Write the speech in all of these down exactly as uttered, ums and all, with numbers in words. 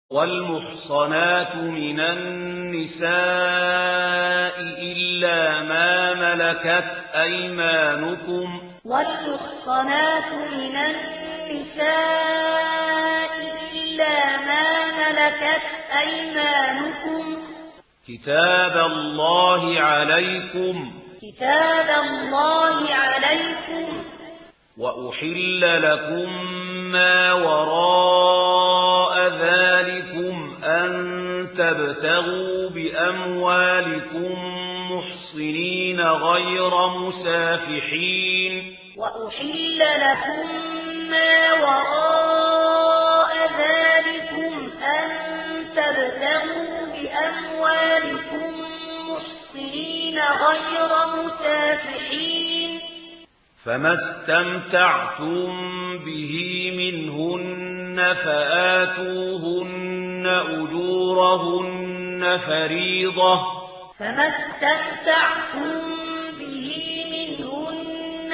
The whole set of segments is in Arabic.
والمحصنات من النساء إلا ما ملكت أيمانكم والمحصنات من النساء إلا ما ملكت أيمانكم كتاب الله عليكم كتاب الله عليكم وأحل لكم ما وراء ذلكم أن تبتغوا بأموالكم محصنين غير مسافحين وأحل لكم ما وراء ذلكم أن تبتغوا بأموالكم محصنين غير مسافحين فما استمتعتم به منهن فآتوهن أجورهن فريضة فما استمتعتم به منهن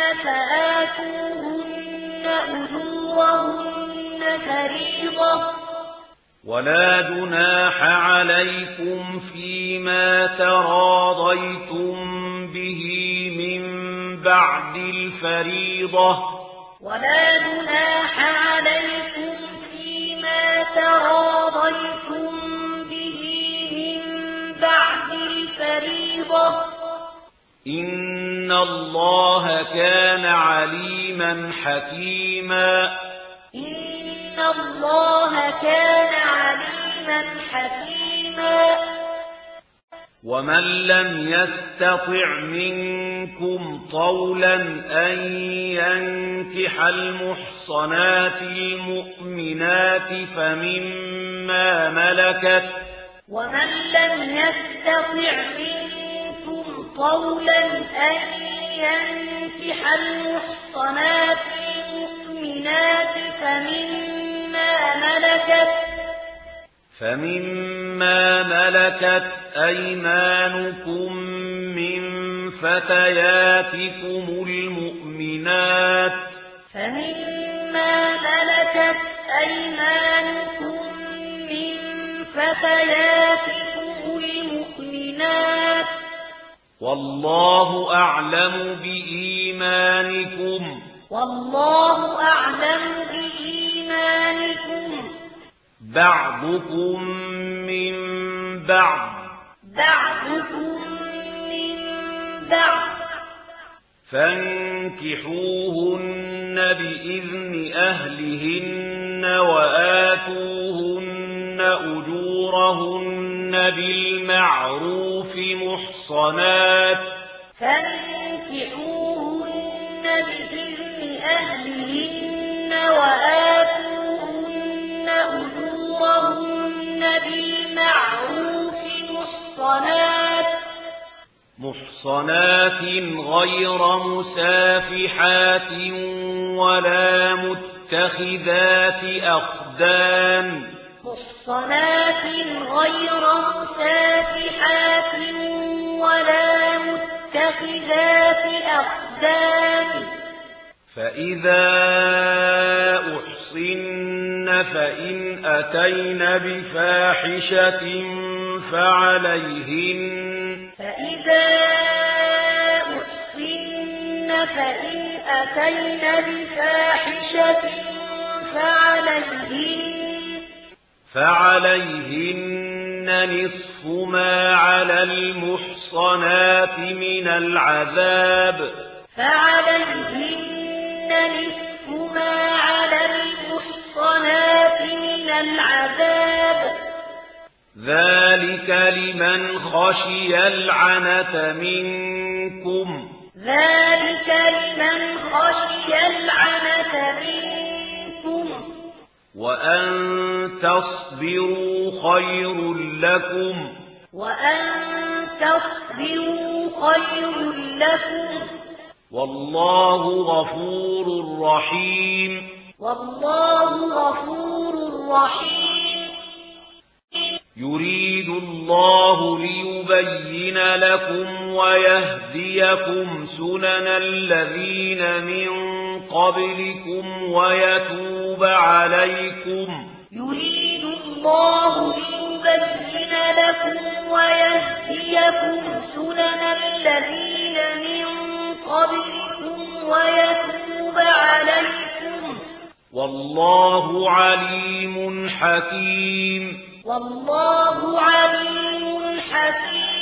فآتوهن أجورهن فريضة ولا جناح عليكم فيما تراضيتم به من بعد الفريضة ولا جناح عليكم فيما تراضيتم به من بعد الفريضة إن الله كان عليما حكيما إن الله كان عليما حكيما ومن لم يستطع منكم طولا أن ينكح المحصنات المؤمنات فمما ملكت ومن لم يستطع منكم طولا أن ينكح المحصنات المؤمنات فمما ملكت فمما ملكت أيمانكم من فتياتكم المؤمنات فمما ملكت أيمانكم من فتياتكم المؤمنات والله أعلم بإيمانكم والله أعلم بإيمانكم بعضكم من بعض بعضكم من بعض فانكحوهن بإذن أهلهن وآتوهن أجورهن بالمعروف محصنات فانكحوهن بإذن أهلهن وآتوهن أجورهن بالمعروف محصنات محصنات غير مسافحات ولا متخذات أخدان محصنات غير مسافحات ولا متخذات أخدان فإذا أحصن فإن أتين بفاحشة فعليهن فإذا أحصن فإن أتين بفاحشة فعليهن فعليهن نصف ما على المحصنات من العذاب فعليهن نصف ما على المحصنات من العذاب ذلك لمن خشي العنة منكم ذلك لمن خشي العنة منكم وأن تصبروا خير لكم وأن تصبروا خير لكم والله غفور رحيم والله غفور رحيم يريد الله ليبين لكم ويهديكم سنن الذين من قبلكم ويتوب عليكم يريد الله ويهديكم سنن الذين من قبلكم ويتوب عليكم والله عليم حكيم والله عليم حكيم